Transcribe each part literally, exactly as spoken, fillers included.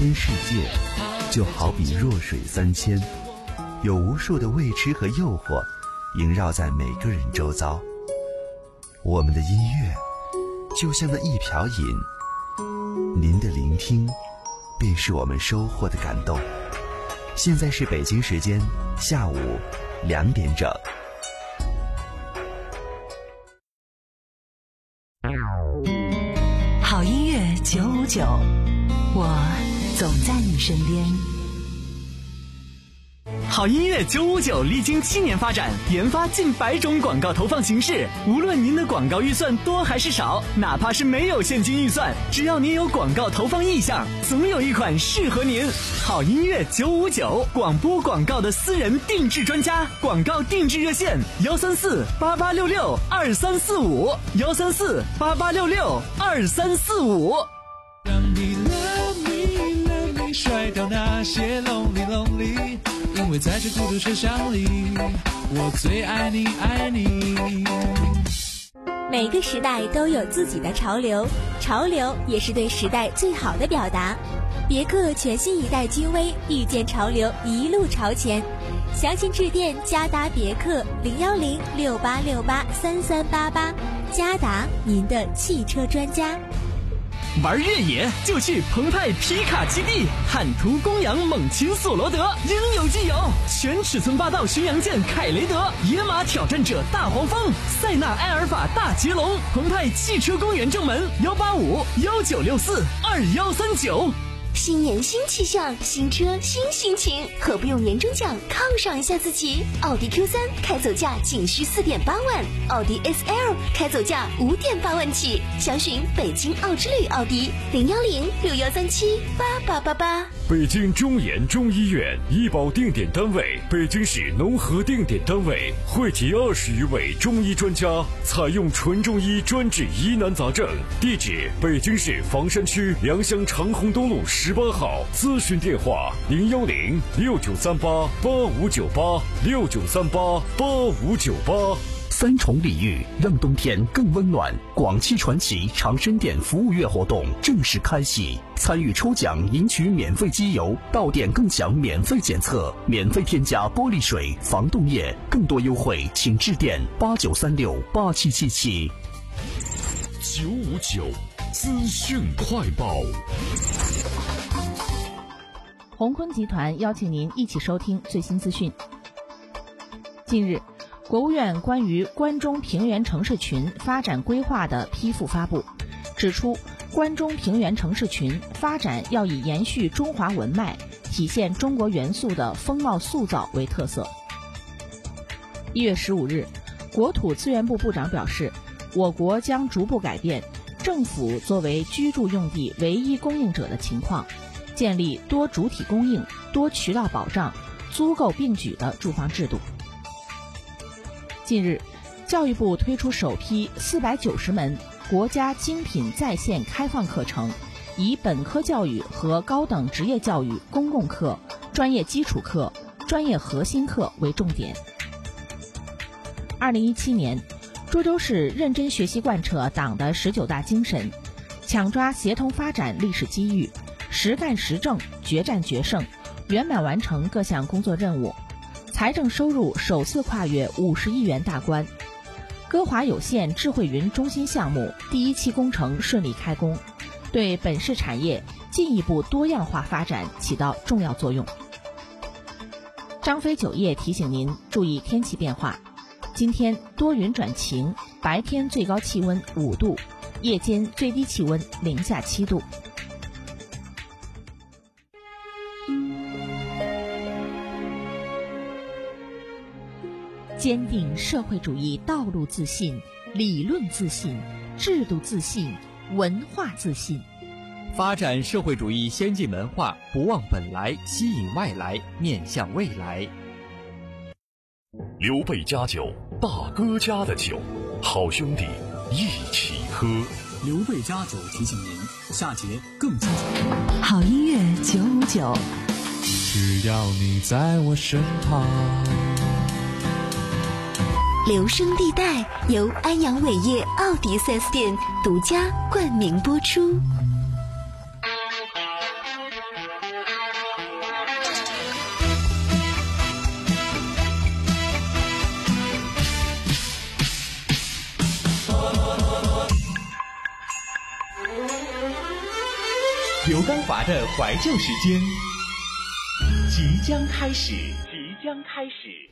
千世界，就好比弱水三千，有无数的未知和诱惑萦绕在每个人周遭。我们的音乐就像那一瓢饮，您的聆听便是我们收获的感动。现在是北京时间下午两点整。 好音乐九五九，我总在你身边。 好音乐九五九历经七年发展，研发近百种广告投放形式。无论您的广告预算多还是少，哪怕是没有现金预算，只要您有广告投放意向，总有一款适合您。好音乐九五九，广播广告的私人定制专家，广告定制热线幺三四八八六六二三四五幺三四八八六六二三四五。 让你 love me love me 甩掉那些 lonely lonely， 因为在这孤独车厢里，我最爱你爱你。 每个时代都有自己的潮流，潮流也是对时代最好的表达。别克全新一代君威，遇见潮流，一路朝前。详情致电嘉达别克零幺零六八六八三三八八，嘉达，您的汽车专家。 玩越野就去澎湃皮卡基地，汉途公羊猛禽索罗德应有尽有，全尺寸霸道巡洋舰凯雷德，野马挑战者大黄蜂，塞纳埃尔法大捷龙。澎湃汽车公园正门幺八五幺九六四二幺三九。 新年新气象，新车新心情，何不用年终奖犒赏一下自己？奥迪 Q 三 开走价仅需四点八万，奥迪 S L 开走价五点八万起。详询北京奥之旅奥迪零幺零六幺三七八八八八。 北京中研中医院医保定点单位，北京市农合定点单位，汇集二十余位中医专家，采用纯中医专治疑难杂症。地址：北京市房山区良乡长虹东路十八号。咨询电话：零幺零六九三八八五九八六九三八八五九八。 三重礼遇，让冬天更温暖。广汽传祺长生店服务月活动正式开启，参与抽奖赢取免费机油，到店更享免费检测，免费添加玻璃水、防冻液。更多优惠请致电八九三六八七七七。 九五九资讯快报。 宏坤集团邀请您一起收听最新资讯。近日，国务院关于关中平原城市群发展规划的批复发布，指出关中平原城市群发展要以延续中华文脉、体现中国元素的风貌塑造为特色。一月十五日，国土资源部部长表示，我国将逐步改变政府作为居住用地唯一供应者的情况，建立多主体供应、多渠道保障、租购并举的住房制度。近日，教育部推出首批四百九十门国家精品在线开放课程，以本科教育和高等职业教育公共课、专业基础课、专业核心课为重点。二零一七年，涿州市认真学习贯彻党的十九大精神，抢抓协同发展历史机遇，实干实政，决战决胜，圆满完成各项工作任务。财政收入首次跨越五十亿元大关，歌华有线智慧云中心项目第一期工程顺利开工，对本市产业进一步多样化发展起到重要作用。张飞酒业提醒您注意天气变化，今天多云转晴，白天最高气温五度，夜间最低气温零下七度。坚定社会主义道路自信，理论自信，制度自信，文化自信。 发展社会主义先进文化，不忘本来，吸引外来，面向未来。 刘备家酒，大哥家的酒，好兄弟一起喝。 刘备家酒提醒您，下节更精彩。 好音乐九五九， 只要你在我身旁。 留声地带由安阳伟业奥迪 四 S 店独家冠名播出。 刘刚华的怀旧时间即将开始，即将开始。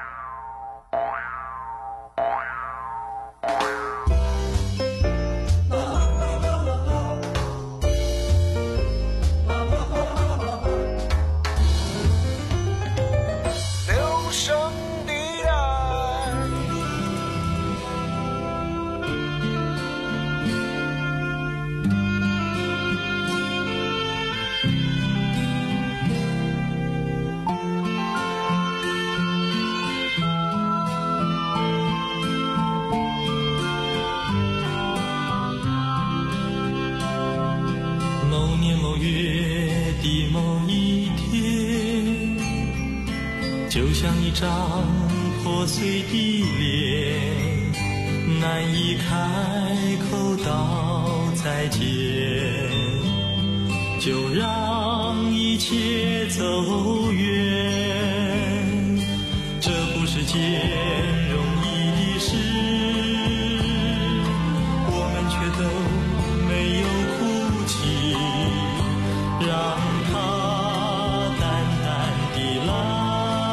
就像一张破碎的脸，难以开口道再见，就让一切走远，这不是件容易的事，我们却都没有哭泣，让它淡淡地来，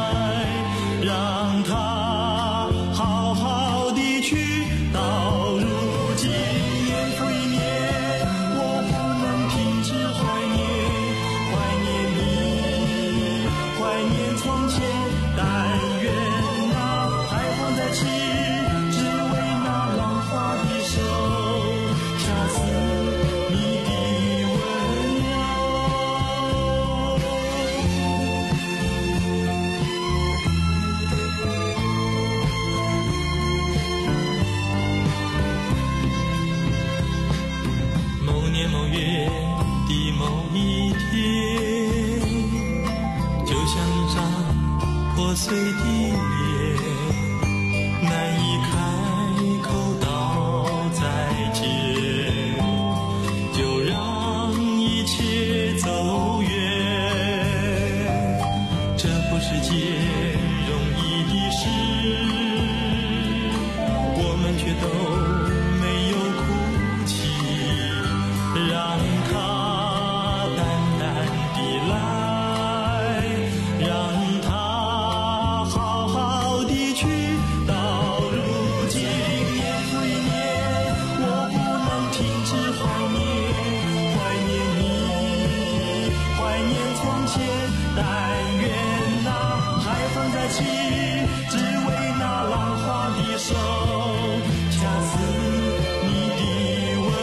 让它好好地去，到如今年复一年，我不能停止怀念，怀念你，怀念从前，但愿那还放在起，只为那浪花的手，恰似你的温柔。某年某月的某一天，就像一张破碎的脸，难以开口道再见，就让一切走远，这不是件容易的事，我们却都没有哭泣，让它淡淡地来，让它好好地去，到如今年复一年，我不能停止怀念，怀念你，怀念从前，但愿那还放在起，只为那浪花的手，恰似你的温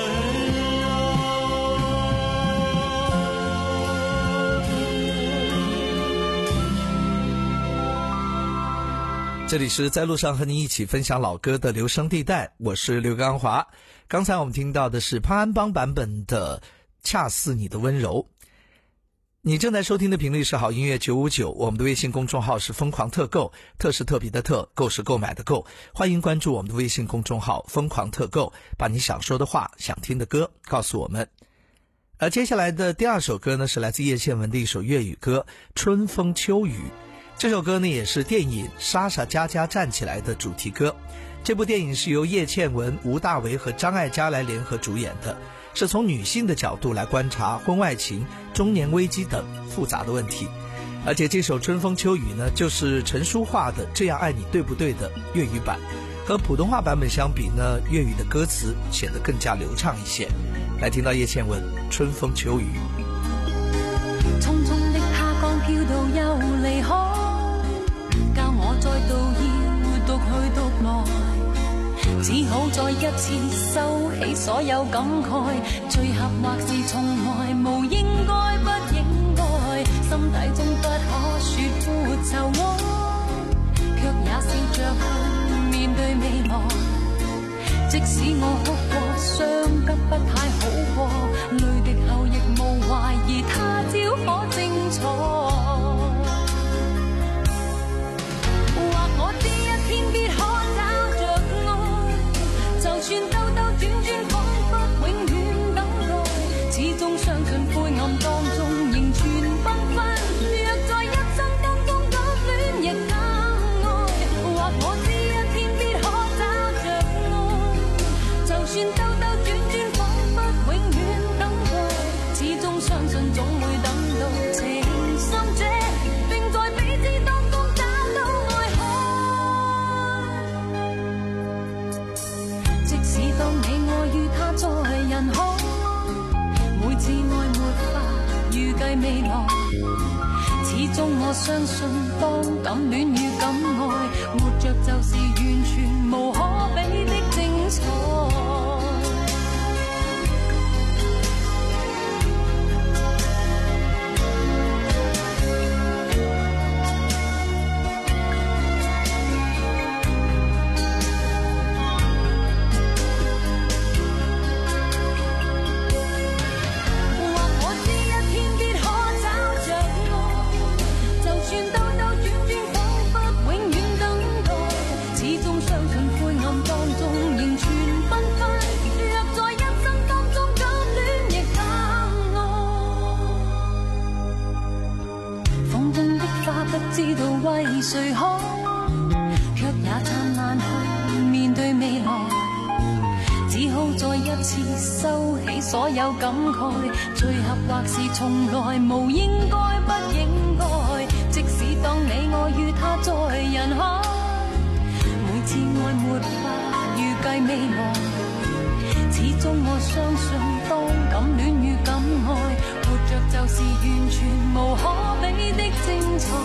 这里是在路上和你一起分享老歌的留声地带，我是刘刚华。刚才我们听到的是潘安邦版本的恰似你的温柔。你正在收听的频率是好音乐九五九，我们的微信公众号是疯狂特购，特是特别的特，购是购买的购，欢迎关注我们的微信公众号疯狂特购，把你想说的话，想听的歌告诉我们。而接下来的第二首歌呢，是来自叶倩文的一首粤语歌《春风秋雨》。这首歌呢也是电影《莎莎佳佳站起来》的主题歌。这部电影是由叶倩文、吴大维和张艾嘉来联合主演的，是从女性的角度来观察婚外情、中年危机等复杂的问题。而且这首《春风秋雨》呢，就是陈淑桦的《这样爱你对不对》的粤语版，和普通话版本相比呢，粤语的歌词显得更加流畅一些。来听到叶倩文《春风秋雨》。 匆匆的他剛飄到又離開，教我再度要獨去獨來，只好再一次收起所有感慨，最合或是從來無應該不應該，心底中不可說苦愁愛，卻也笑着去面對未來，即使我哭過傷得不太好過，淚滴後亦無懷疑他朝可精彩，或我知一天必可找着愛，就算兜兜轉轉彷彿永遠等待，始終相信灰暗當中仍存繽紛，若在一生當中敢戀亦敢愛，或我知一天必可找着愛，就算兜兜轉轉彷彿计未来。始终我相信，当敢恋与敢爱，活着就是完全无可比的精彩。知道为谁好，却也灿烂去面对未来。只好再一次收起所有感慨，聚合或是从来无应该不应该。即使当你我与他在人海，每次爱没法预计未来。始终我相信，当敢恋与敢爱，活着就是完全无可比的精彩。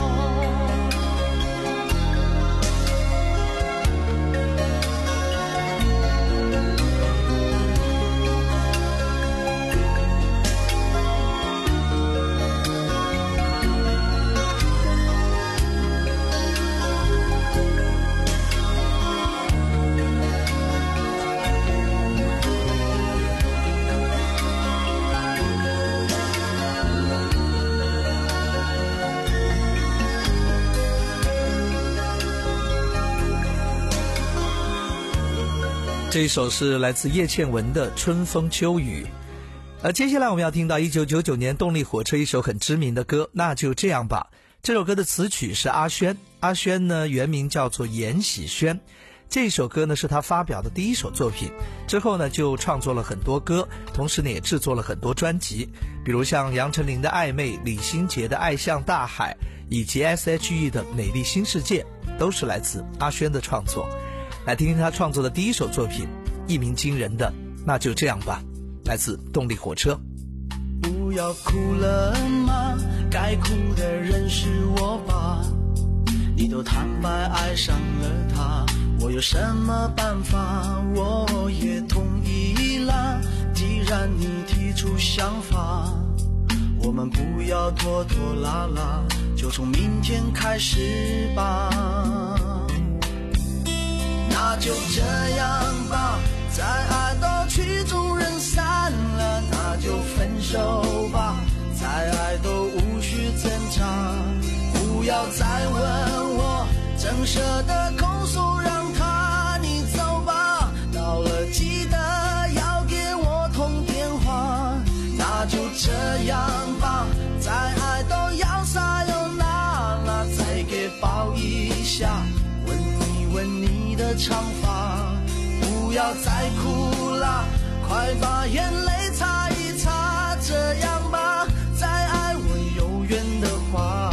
这一首是来自叶倩文的《春风秋雨》。而接下来我们要听到一九九九年动力火车一首很知名的歌，那就这样吧。这首歌的词曲是阿轩，阿轩呢原名叫做严喜轩。这首歌呢是他发表的第一首作品，之后呢就创作了很多歌，同时呢也制作了很多专辑，比如像杨丞琳的《暧昧》、李心洁的《爱像大海》，以及 S H E 的《美丽新世界》，都是来自阿轩的创作。来听听他创作的第一首作品，一鸣惊人的那就这样吧，来自动力火车。 不要哭了吗？该哭的人是我吧？你都坦白爱上了他，我有什么办法？我也同意了，既然你提出想法，我们不要拖拖拉拉，就从明天开始吧。那就这样吧，再爱到曲终人散了，那就分手吧，再爱都无需挣扎。不要再问我，真舍得控诉，让他你走吧，到了记得要给我通电话。那就这样吧，再爱都要撒又那拉，再给抱一下，吻一吻你的长发。不要再哭了，快把眼泪擦一擦，这样吧，再爱我有缘的话。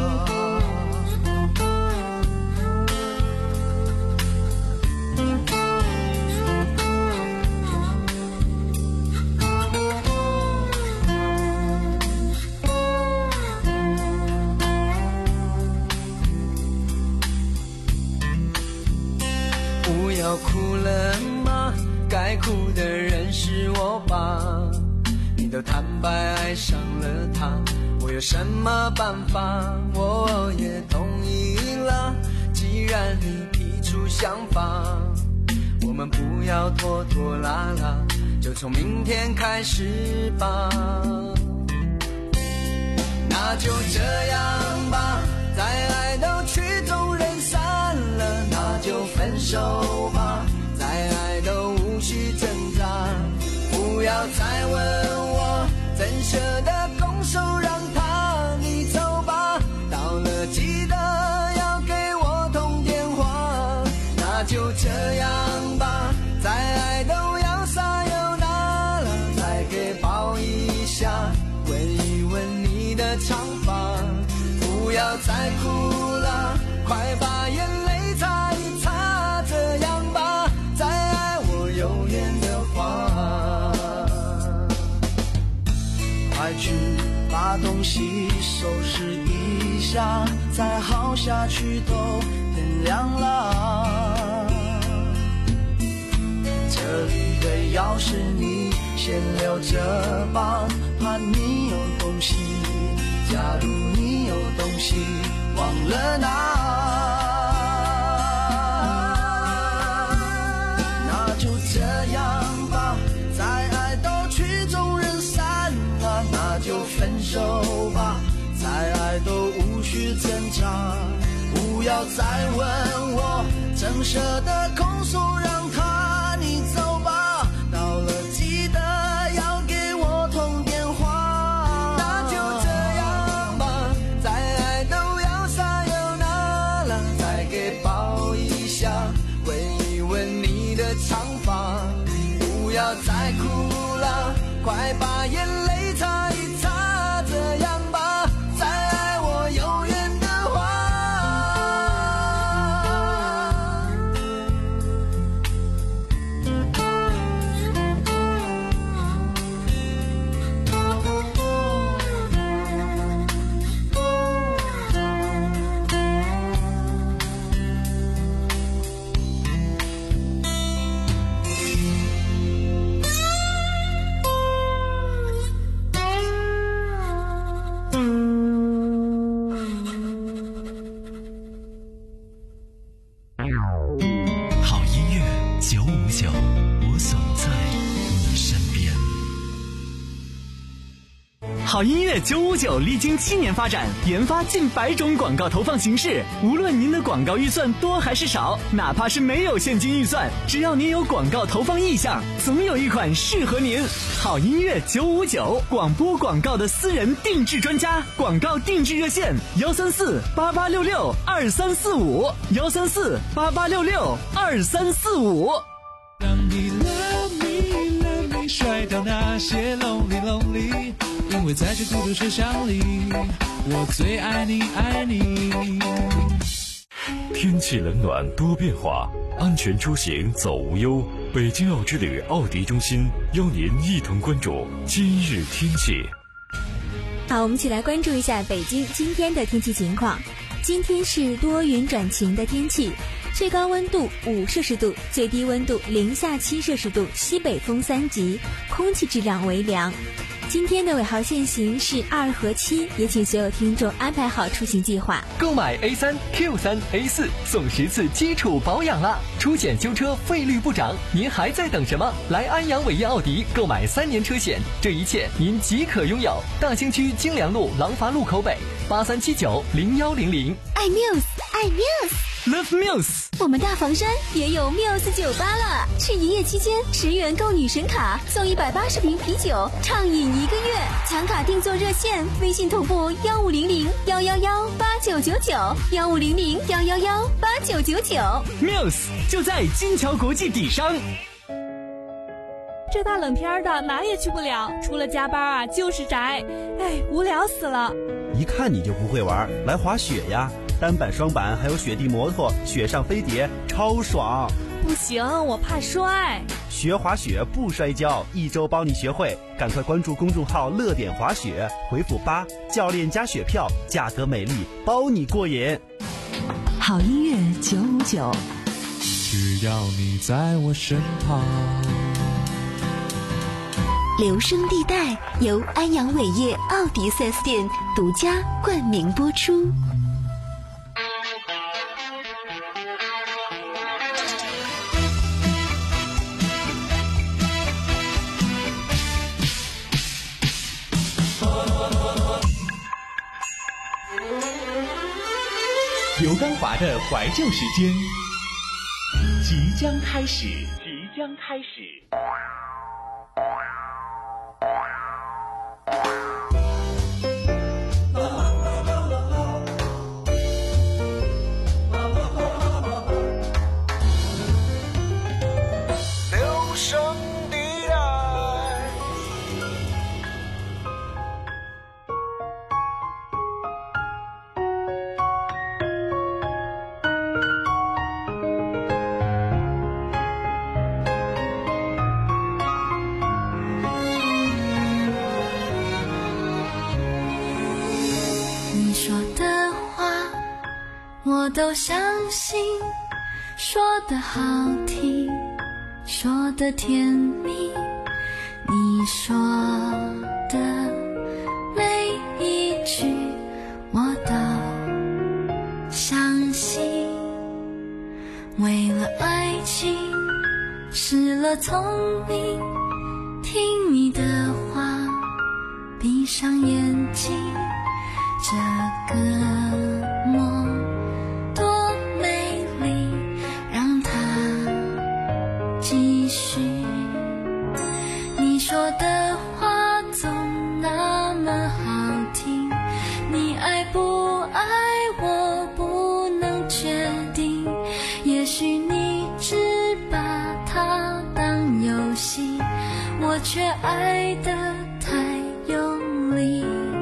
不要哭了吗？该哭的人是我吧？你都坦白爱上了他，我有什么办法？我也同意了，既然你提出想法，我们不要拖拖拉拉，就从明天开始吧。那就这样吧，再爱都曲终人散了，那就分手吧，再爱都无需挣扎。不要再问我，怎舍得拱手让他你走吧，到了记得要给我通电话。那就这样吧，再爱都要撒又那拉，再给抱一下，吻一吻你的长发。不要再哭了，快把眼泪擦一擦，这样吧，再爱我有缘的话。快去息，收拾一下，再耗下去都天亮了。这里的钥匙你先留着吧，怕你有东西，假如你有东西忘了拿，那就这样吧，再爱都曲终人散了，那就分手吧，再爱都无需挣扎，不要再问我真舍得控诉，让他你走吧，到了记得要给我通电话，那就这样吧，再爱都要撒由那拉，再给抱一下，吻一吻你的长发，不要再哭了，快把眼泪擦一擦，这样吧，再爱我永远的话。 好音乐九五九，我总在你身边。 好音乐九五九历经七年发展，研发近百种广告投放形式。无论您的广告预算多还是少，哪怕是没有现金预算，只要您有广告投放意向，总有一款适合您。好音乐九五九，广播广告的私人定制专家，广告定制热线幺三四八八六六二三四五幺三四八八六六二三四五。 当你 love me love me 甩掉那些 lonely lonely， 因为在这孤独车厢里，我最爱你爱你。 天气冷暖多变化，安全出行走无忧。北京奥之旅奥迪中心邀您一同关注今日天气。 好，我们一起来关注一下北京今天的天气情况。今天是多云转晴的天气，最高温度五摄氏度，最低温度零下七摄氏度，西北风三级，空气质量为良。今天的尾号限行是二和七，也请所有听众安排好出行计划。 购买 A 三 Q 三 A 四送十次基础保养啦，出险修车费率不涨，您还在等什么？来安阳伟业奥迪购买三年车险，这一切您即可拥有。大兴区京良路廊坊路口北八三七九零幺零零。 爱 Muse， 爱 Muse，Love Muse。 我们大房山也有 Muse 酒吧了，是营业期间十元购女神卡送一百八十瓶啤酒，畅饮一个月。抢卡定做热线，微信同步幺五零零幺幺幺八九九九幺五零零幺幺幺八九九九。 Muse 就在金桥国际底商。 这大冷天的哪也去不了，除了加班啊就是宅，哎，无聊死了。 一看你就不会玩，来滑雪呀！单板、双板还有雪地摩托、雪上飞碟，超爽！ 不行，我怕摔。 学滑雪不摔跤，一周帮你学会。赶快关注公众号“乐点滑雪”，回复八，教练加雪票，价格美丽，包你过瘾。 好音乐九五九， 只要你在我身旁。 留声地带由安阳伟业奥迪 四 S 店独家冠名播出。 刘刚华的怀旧时间即将开始，即将开始。 留声地带。 都相信，说得好听，说得甜蜜，你说的每一句我都相信。为了爱情失了聪明，听你的话，闭上眼睛，这个梦多美丽，让它继续。你说的话总那么好听，你爱不爱我不能决定，也许你只把它当游戏，我却爱得太用力。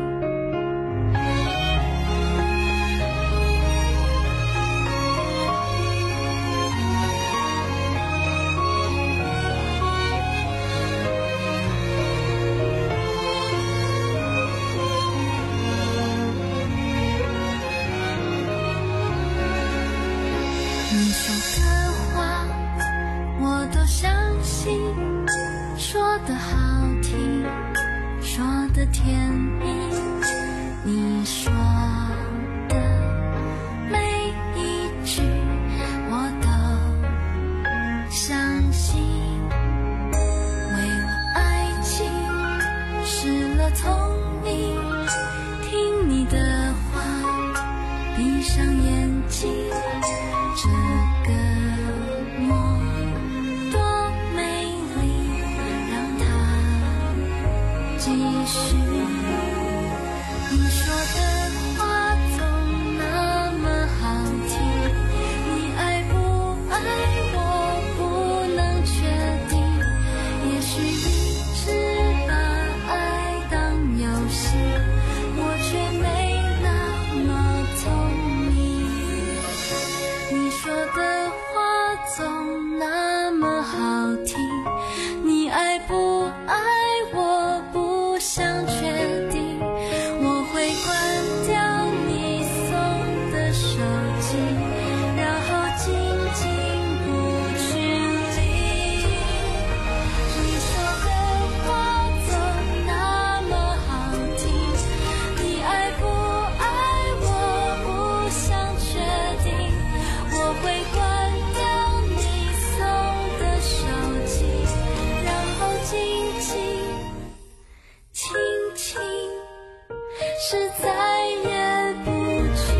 你说的话我都相信，说得好听，说得甜蜜，你说的每一句我都相信。为了爱情失了聪明，听你的话，闭上眼睛，这个梦多美丽，让它继续。你说的话总那么好听，你爱不爱我不能决定，也许你只把爱当游戏，我却没那么聪明。你说的话总那么好听，你爱不爱我不想决定，我会关掉你送的手机，然后静静不去理。你说的话总那么好听，你爱不爱我不想决定，我会关掉你送的手机，然后静静轻轻，是再也不去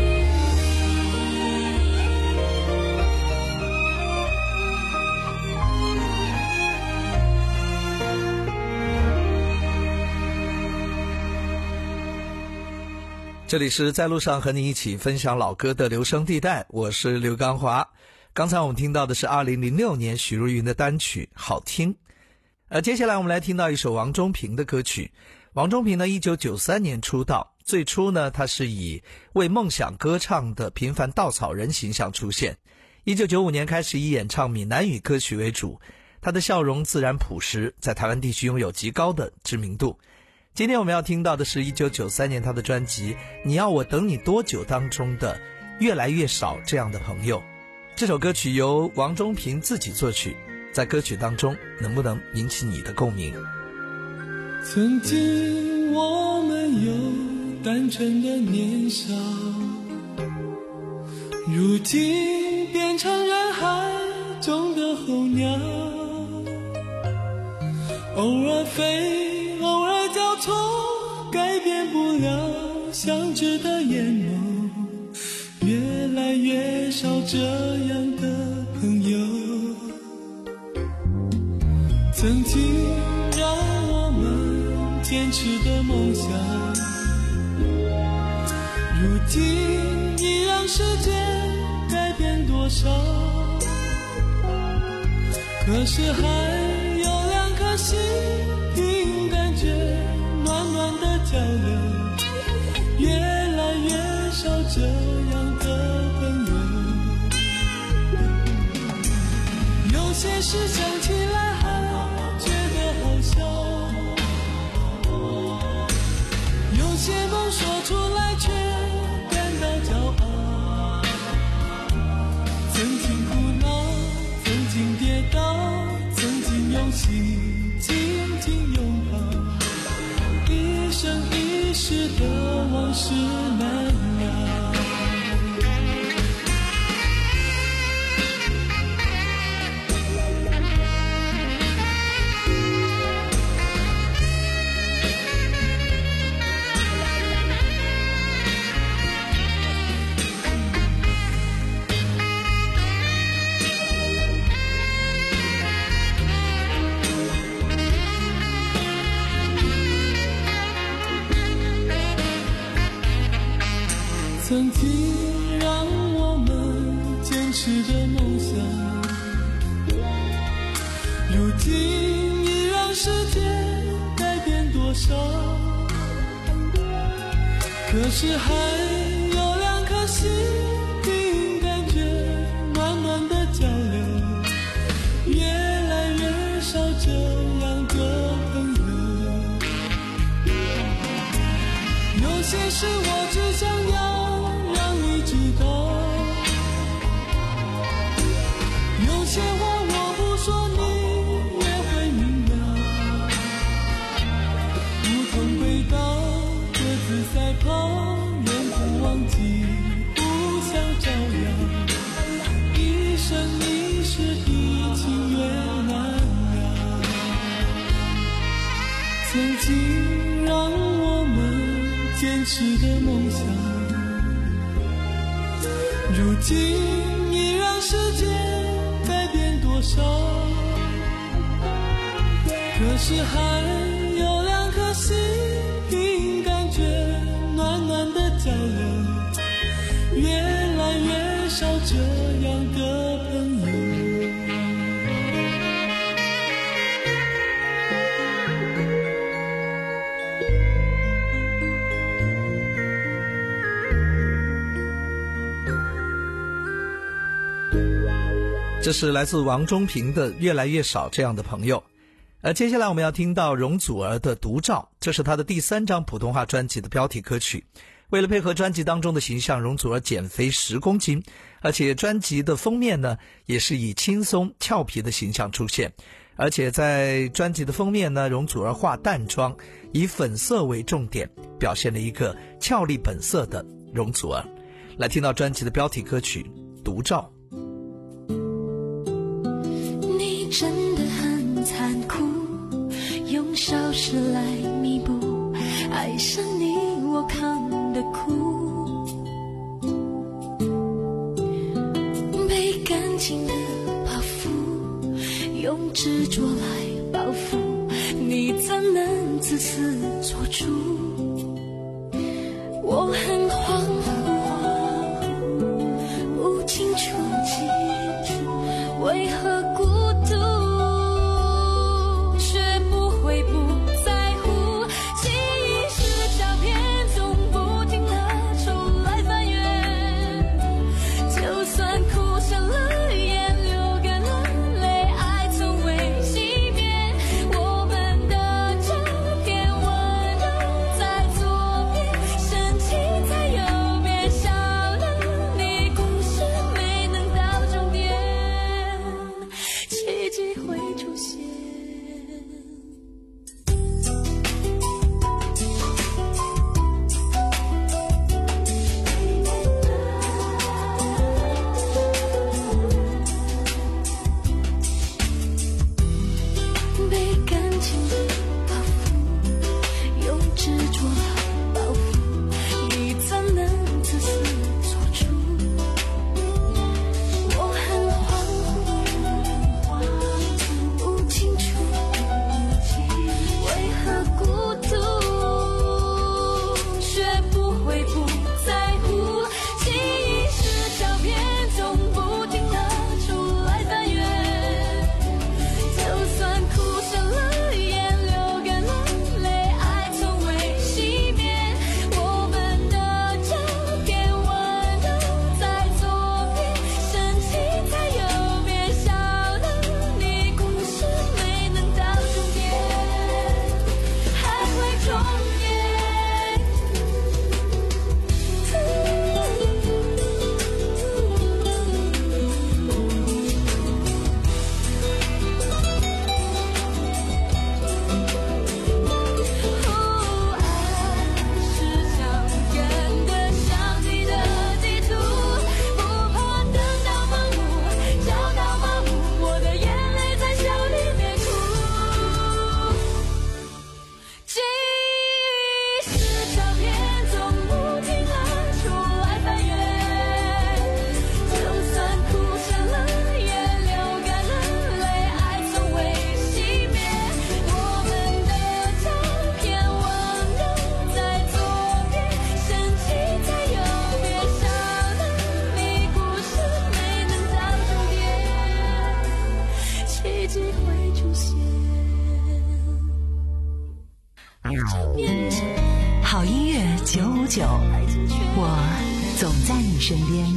这里是在路上和你一起分享老歌的留声地带，我是刘刚华。刚才我们听到的是二零零六年许茹芸的单曲《好听》。而接下来我们来听到一首王中平的歌曲。王中平呢一九九三年出道，最初呢他是以为梦想歌唱的平凡稻草人形象出现。一九九五年开始以演唱闽南语歌曲为主，他的笑容自然朴实，在台湾地区拥有极高的知名度。今天我们要听到的是一九九三年他的专辑《你要我等你多久》当中的越来越少这样的朋友。这首歌曲由王中平自己作曲，在歌曲当中能不能引起你的共鸣？ 曾经我们有单纯的年少，如今变成人海中的候鸟，偶尔飞偶尔交错，改变不了相知的眼眸，越来越少这样的朋友。曾经让我们坚持的梦想，如今已让世界改变多少，可是还有两颗心凭感觉暖暖的交流，越来越少这样的朋友。有些事想起来还觉得好笑，有些梦说出来却感到骄傲。 心紧紧拥抱，一生一世的往事难了。曾经让我们坚持的梦想，如今已让世界改变多少？可是还有两颗心凭感觉暖暖的交流，越来越少这样的朋友。有些事我只想要有些话我不说你也会明了，如同轨道各自赛跑，永不忘记互相照耀，一生一世的情越难了。曾经让我们坚持的梦想，如今已让世界改变多少？可是还有两颗心凭感觉暖暖的交流，越来越少这样的朋友。 这是来自王中平的越来越少这样的朋友。而接下来我们要听到容祖儿的独照，这是她的第三张普通话专辑的标题歌曲。为了配合专辑当中的形象，容祖儿减肥十公斤，而且专辑的封面呢也是以轻松俏皮的形象出现。而且在专辑的封面呢，容祖儿化淡妆，以粉色为重点，表现了一个俏丽本色的容祖儿。来听到专辑的标题歌曲独照。 你真的很残酷，用小事来弥补爱上你我扛的苦，被感情的包袱用执着来报复，你怎能自私做主？我很恍惚，无情触及，为何孤独却不会不在乎？记忆是照片中不停地抽来翻阅，就算哭瞎了眼，流干了泪，爱从未熄灭。我们的照片温柔在左边，深情在右边，少了你故事没能到终点。奇迹奇迹会出现。 好音乐九五九，我总在你身边。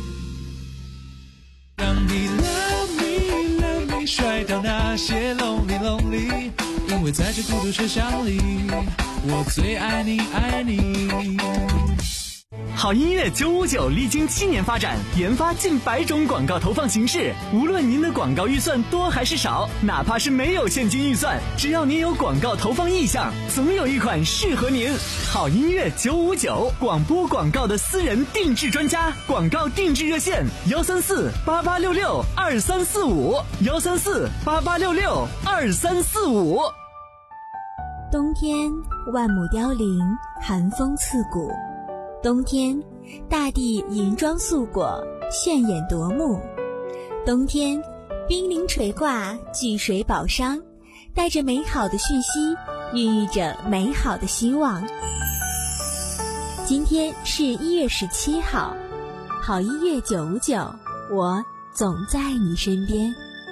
让你 love me love me 甩掉那些 lonely lonely， 因为在这孤独车厢里，我最爱你爱你。 好音乐九五九历经七年发展，研发近百种广告投放形式。无论您的广告预算多还是少，哪怕是没有现金预算，只要您有广告投放意向，总有一款适合您。好音乐九五九，广播广告的私人定制专家，广告定制热线：幺三四八八六六二三四五，幺三四八八六六二三四五。 冬天，万木凋零，寒风刺骨。冬天，大地银装素裹，炫眼夺目。冬天，冰凌垂挂，巨水宝商，带着美好的讯息，孕育着美好的希望。今天是一月十七号，好音乐九五九，我总在你身边。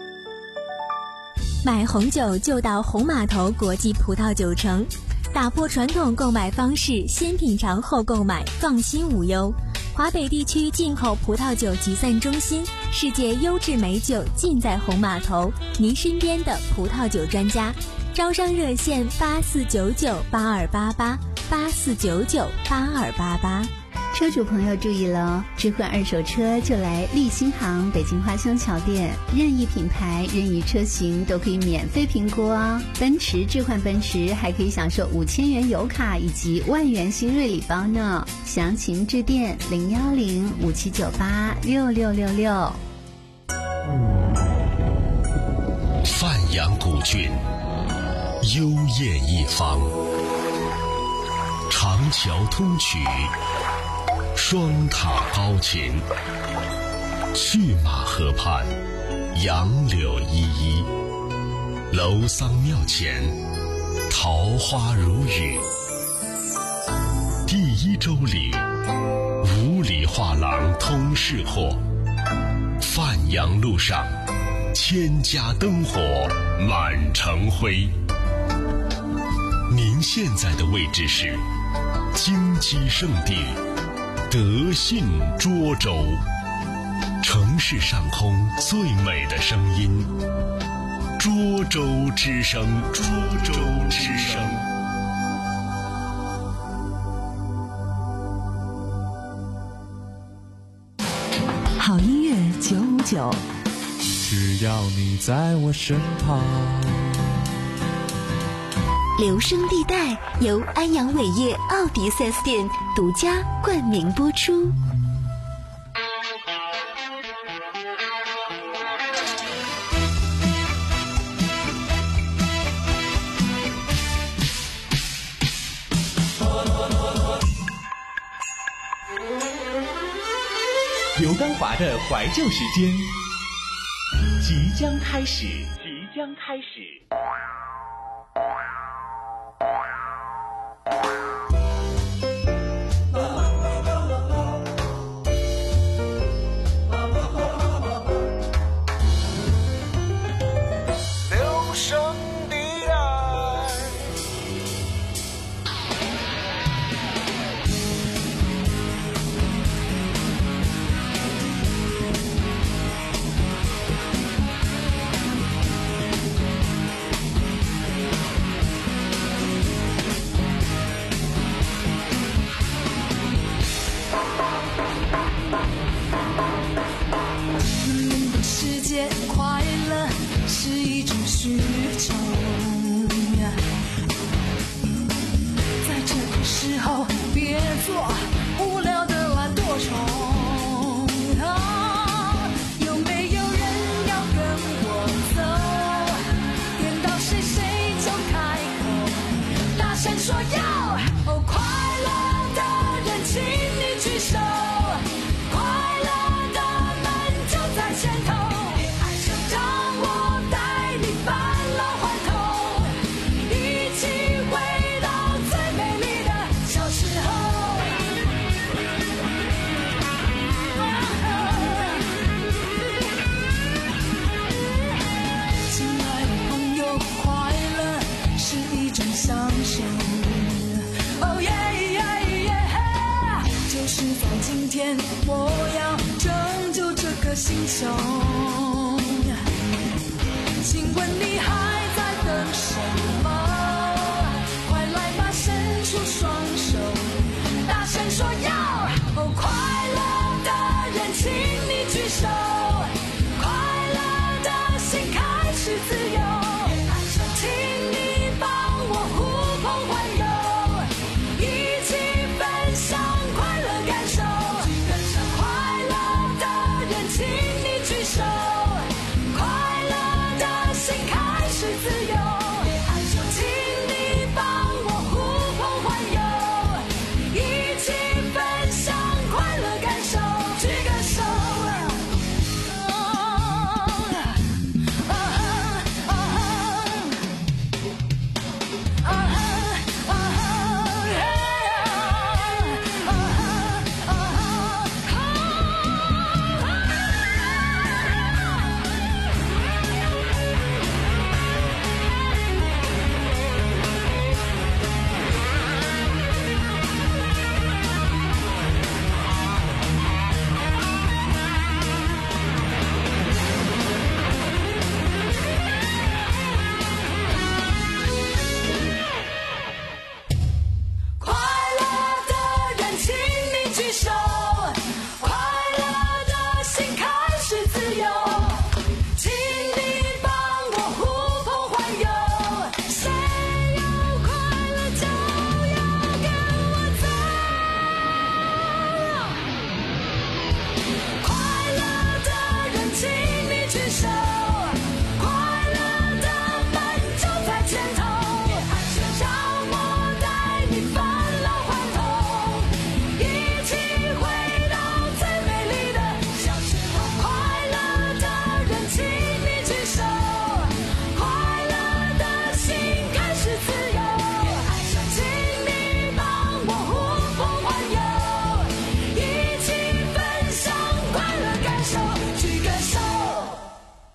买红酒就到红码头国际葡萄酒城，打破传统购买方式，先品尝后购买，放心无忧。华北地区进口葡萄酒集散中心，世界优质美酒尽在红码头，您身边的葡萄酒专家。招商热线八四九九八二八八八四九九八二八八。 车主朋友注意了，置换二手车就来立新行北京花乡桥店，任意品牌任意车型都可以免费评估哦。奔驰置换奔驰还可以享受五千元油卡以及万元新锐礼包呢，详情致电零幺零五七九八六六六六。 范阳古郡，幽艳一方，长桥通衢，双塔高琴，去马河畔，杨柳依依，楼桑庙前，桃花如雨。第一周里，五里画廊通市货，范阳路上，千家灯火满城辉。您现在的位置是金鸡圣地德信涿州，城市上空最美的声音，涿州之声，涿州之声。 好音乐九五九， 只要你在我身旁。 留声地带由安阳伟业奥迪 四 S 店独家冠名播出。 刘刚华的怀旧时间即将开始，即将开始。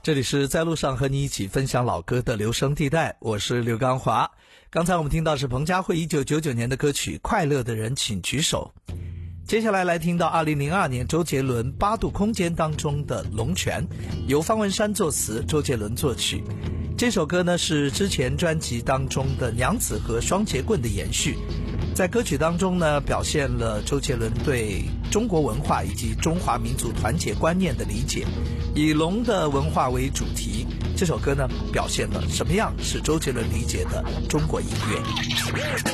这里是在路上和你一起分享老歌的留声地带，我是刘刚华。刚才我们听到是彭佳慧一九九九年的歌曲《快乐的人请举手》。接下来来听到二零零二年周杰伦《八度空间》当中的《龙泉》，由方文山作词，周杰伦作曲。这首歌呢是之前专辑当中的娘子和双节棍的延续，在歌曲当中呢表现了周杰伦对中国文化以及中华民族团结观念的理解，以龙的文化为主题。这首歌呢表现了什么样是周杰伦理解的中国音乐。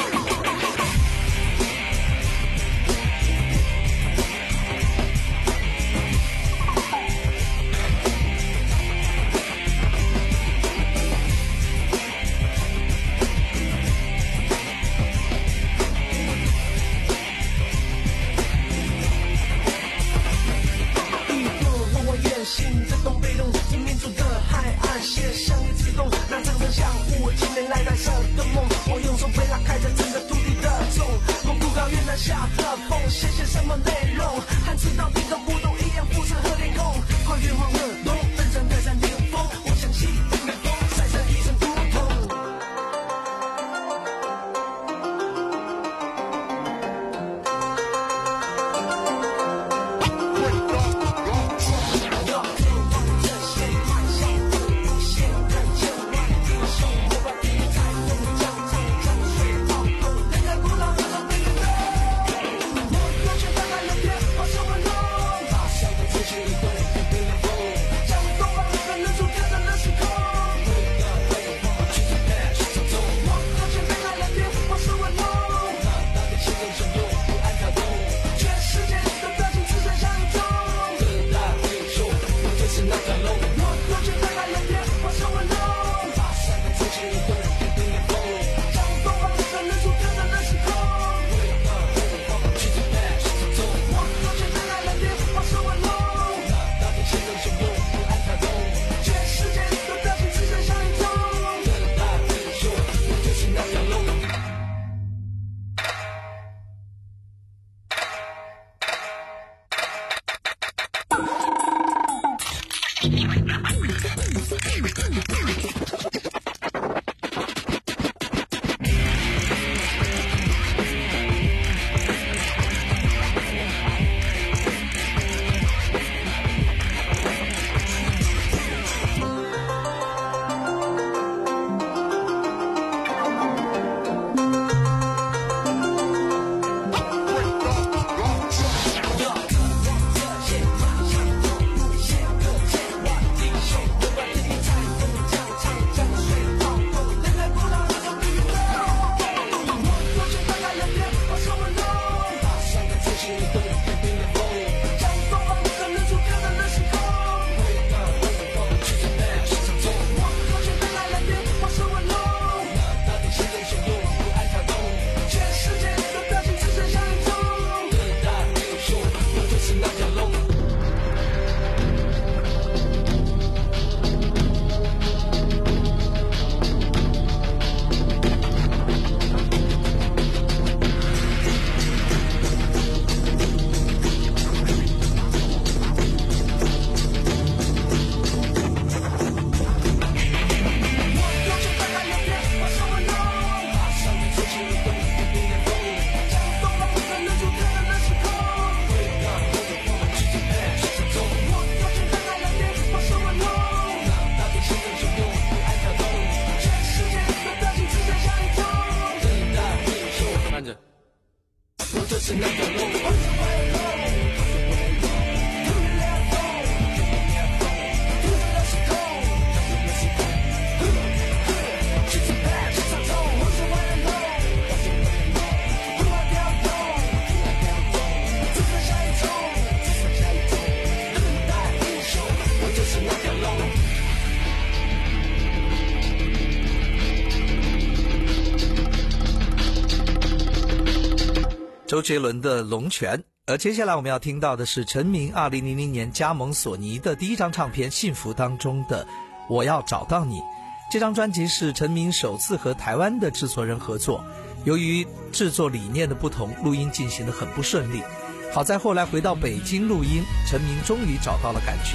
周杰伦的《龙泉》，而接下来我们要听到的是陈明二零零零年加盟索尼的第一张唱片《幸福》当中的《我要找到你》。这张专辑是陈明首次和台湾的制作人合作，由于制作理念的不同，录音进行得很不顺利。好在后来回到北京录音，陈明终于找到了感觉。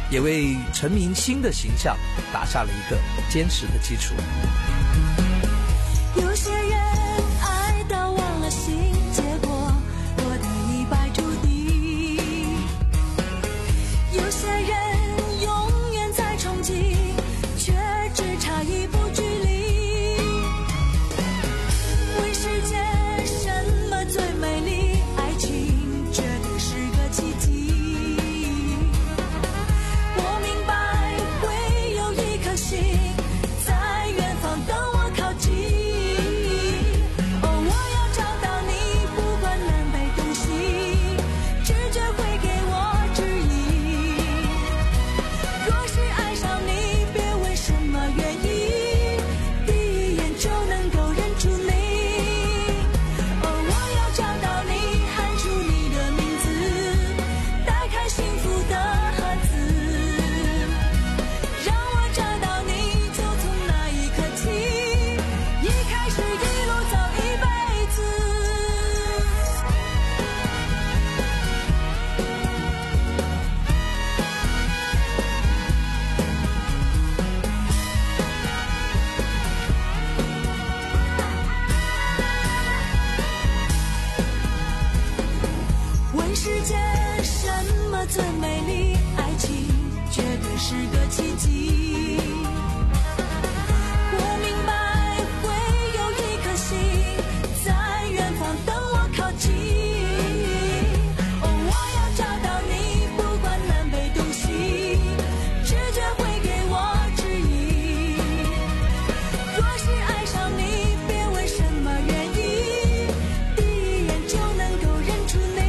也为陈明星的形象打下了一个坚实的基础。 有些人爱到忘了心，结果落得一败涂地。有些人永远在憧憬，却只差一步距离。问世界什么最美丽？爱情绝对是个奇迹。我明白会有一颗心在远方等我靠近。世界什么最美丽？爱情绝对是个奇迹。我明白会有一颗心在远方等我靠近。哦，我要找到你，不管南北东西，直觉会给我指引。若是爱上你，别问什么原因，第一眼就能够认出你。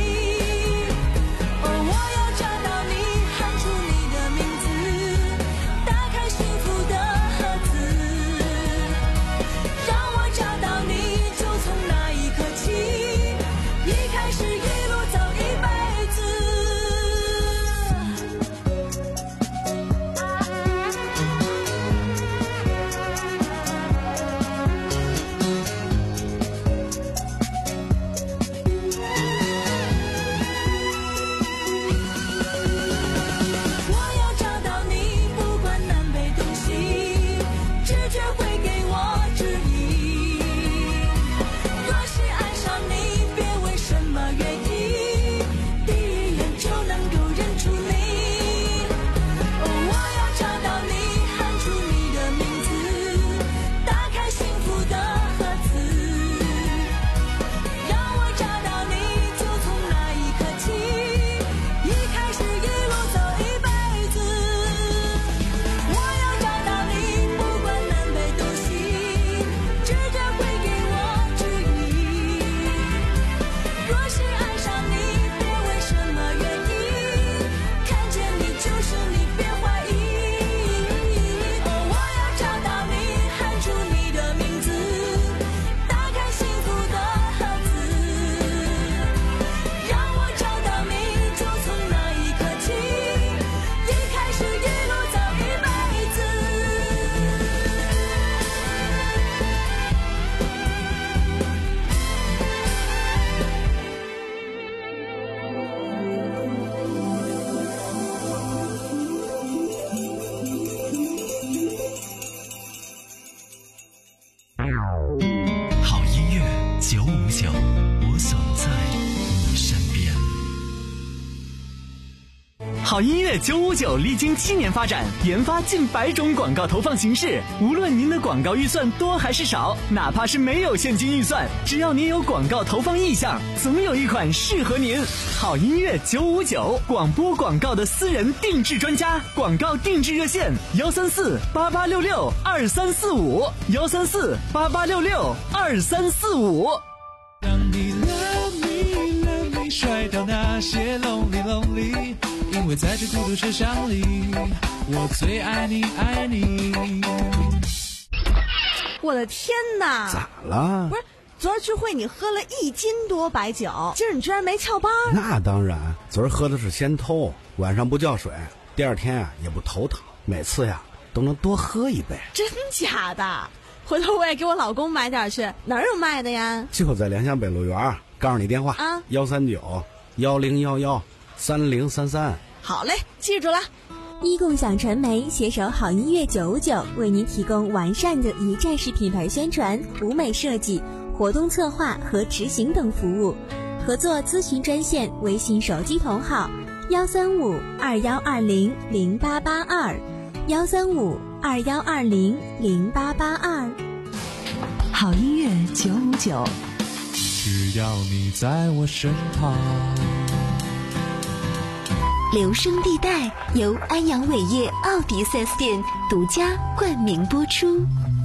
好音乐九五九，我总在你身边。 好音乐九五九历经七年发展，研发近百种广告投放形式。无论您的广告预算多还是少，哪怕是没有现金预算，只要您有广告投放意向，总有一款适合您。好音乐九五九，广播广告的私人定制专家，广告定制热线幺三四八八六六二三四五幺三四八八六六二三四五。 当你 love me love me 甩掉那些 lonely lonely， 因为在这孤独车厢里，我最爱你爱你。 我的天哪！ 咋了？ 不是，昨儿聚会你喝了一斤多白酒，今儿你居然没翘班？ 那当然，昨儿喝的是仙偷，晚上不叫水，第二天啊也不头疼，每次呀都能多喝一杯。 真假的？回头我也给我老公买点去，哪儿有卖的呀？ 就在良乡北路园，告诉你电话啊，幺三九幺零幺幺三零三三。 好嘞，记住了。 一共享传媒携手好音乐九五九，为您提供完善的一站式品牌宣传、舞美设计、活动策划和执行等服务。合作咨询专线：微信手机同号幺三五二幺二零零八八二，幺三五二幺二零零八八二。 好音乐九五九， 只要你在我身旁。 留声地带由安阳伟业奥迪 四 S 店独家冠名播出。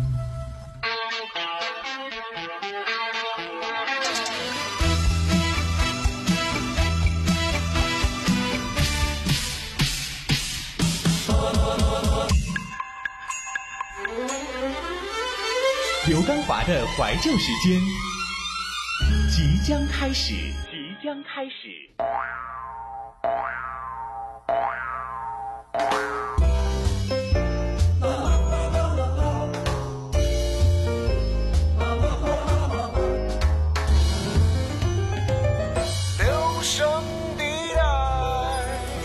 刘刚华的怀旧时间即将开始，即将开始。 留声地带，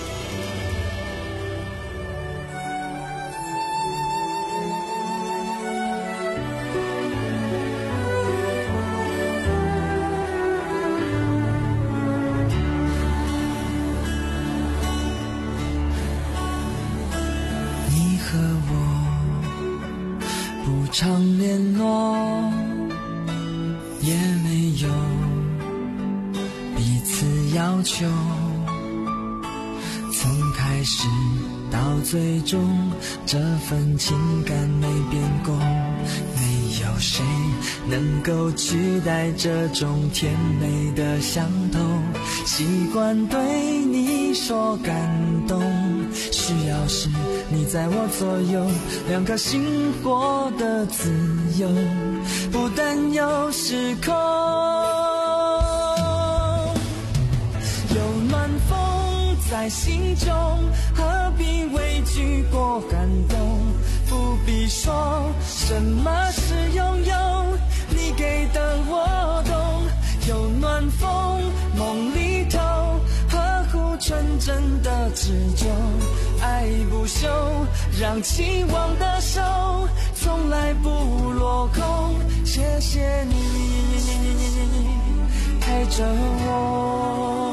你和我不常联络，也没有彼此要求，从开始到最终，这份情感没变过，没有谁能够取代这种甜美的相投，习惯对你说感动，需要时你在我左右，两颗心活得自由，不担忧时空。有暖风在心中，何必畏惧过感动，不必说什么是拥有，你给的我懂。有暖风梦里头，呵护纯真的执着，爱不休，让期望的手从来不落空。谢谢你陪着我。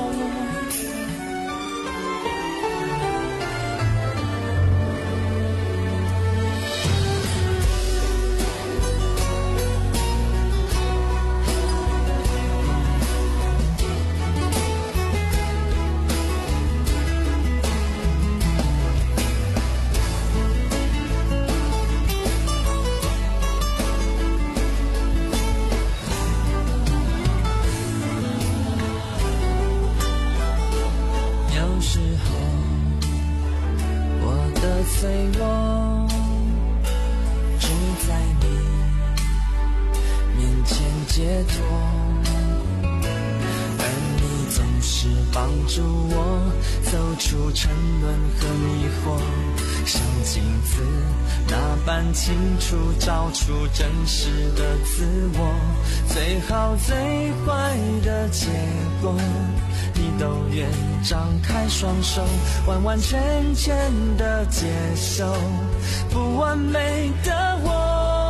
脆弱只在你面前解脱，而你总是帮助我走出沉沦和迷惑，像镜子那般清楚照出真实的自我，最好最坏的结果你都愿张开双手，完完全全的接受不完美的我。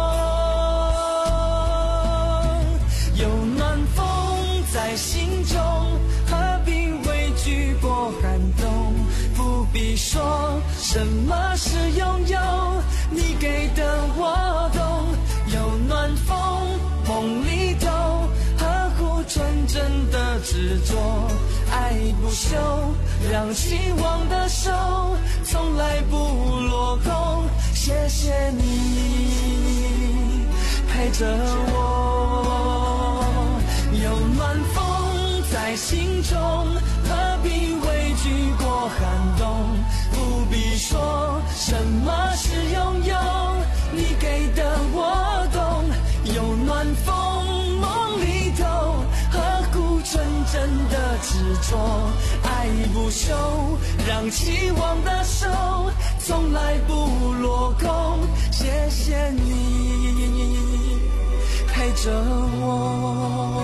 有暖风在心中，何必畏惧过寒冬，不必说什么是拥有，你给的我懂。有暖风梦里头，呵护纯真的执着，爱不休，让期望的手从来不落空。谢谢你陪着我，有暖风在心中，何必畏惧过寒冬，不必说什么是拥有，你给的我懂。有暖风梦里头，呵护纯真的执着，爱不休，让期望的手从来不落空。谢谢你陪着我。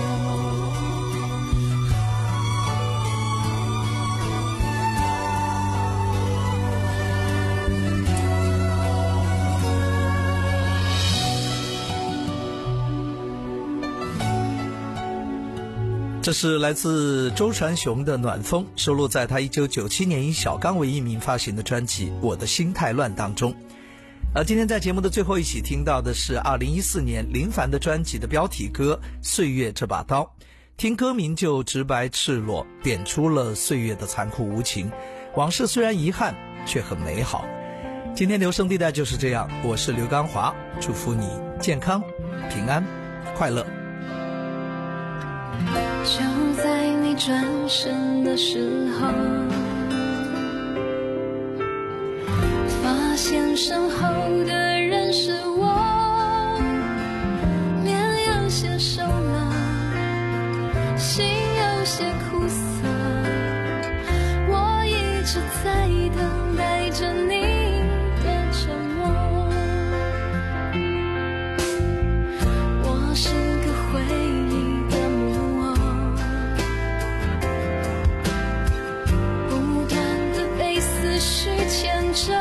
这是来自周传雄的《暖风》，收录在他一九九七年以小刚为艺名发行的专辑《我的心太乱》当中。而今天在节目的最后一起听到的是二零一四年林凡的专辑的标题歌《岁月这把刀》，听歌名就直白赤裸，点出了岁月的残酷无情。往事虽然遗憾，却很美好。今天留声地带就是这样，我是刘刚华，祝福你健康、平安、快乐。 就在你转身的时候，发现身后的人是我，脸有些瘦了，心有些苦涩，我一直在等待着你的沉默。我是个回忆的木偶，不断地被思绪牵着，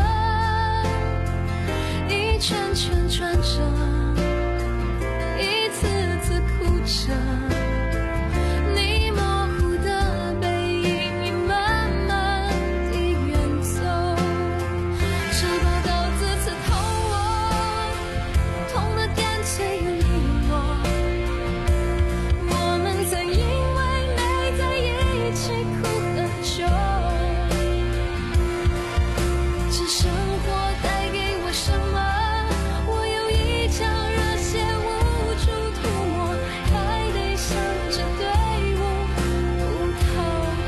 一圈圈转着，一次次哭着，你模糊的背影已慢慢地远走，这把刀子刺痛我，痛得干脆利落。我们曾因为没在一起哭很久，这生活带给我什么？我有一腔热血无处涂抹，还得想着队伍不逃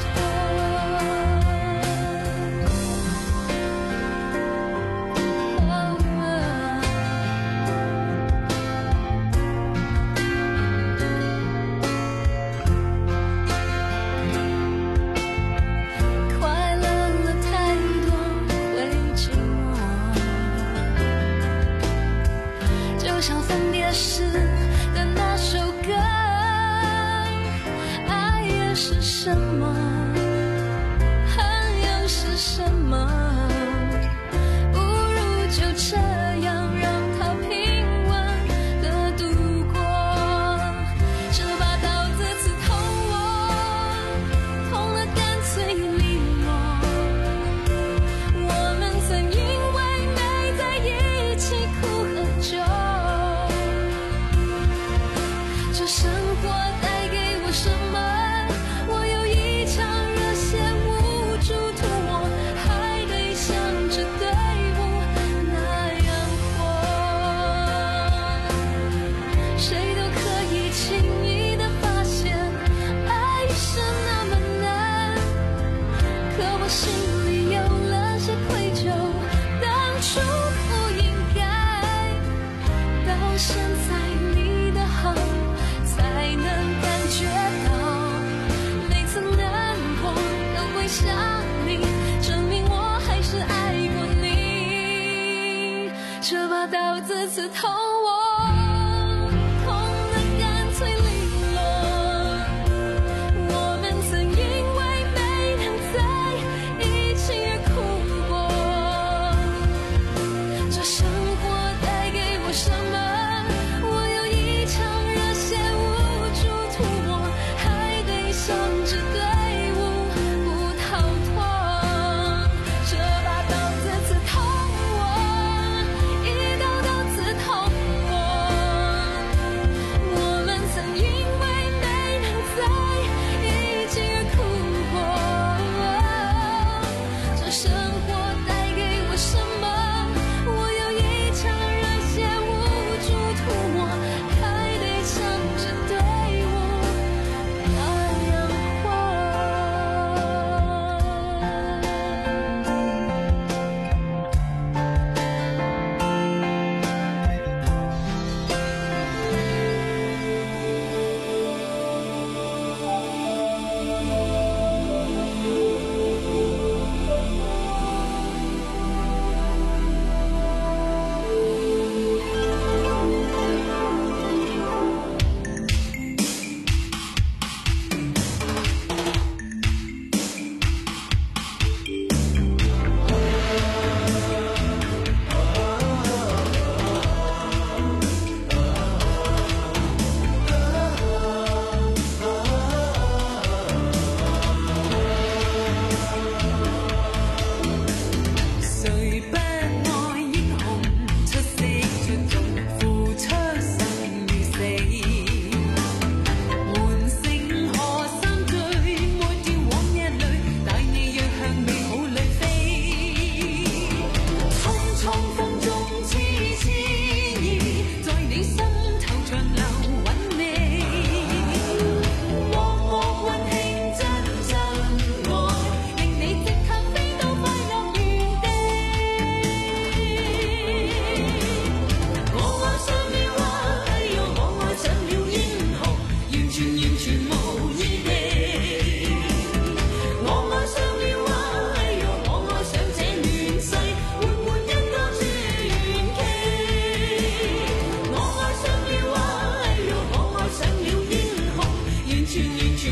脱。快乐了太多会寂寞，就像分别时的那首歌，爱又是什么，恨又是什么，不如就这样让它平稳地度过。这把刀子刺痛我，痛得干脆利落。我们曾因为没在一起哭很久，这生活带给我什么？我有一腔热血无处涂抹，还得向着队伍那样活。谁都可以轻易地发现，爱是那么难，可我心里有了些愧疚，当初不应该，到现在你的好才能感觉到，每次难过都会想你，证明我还是爱过你。这把刀子刺痛我，痛得干脆利落。我们曾因为没能在一起而哭过，这生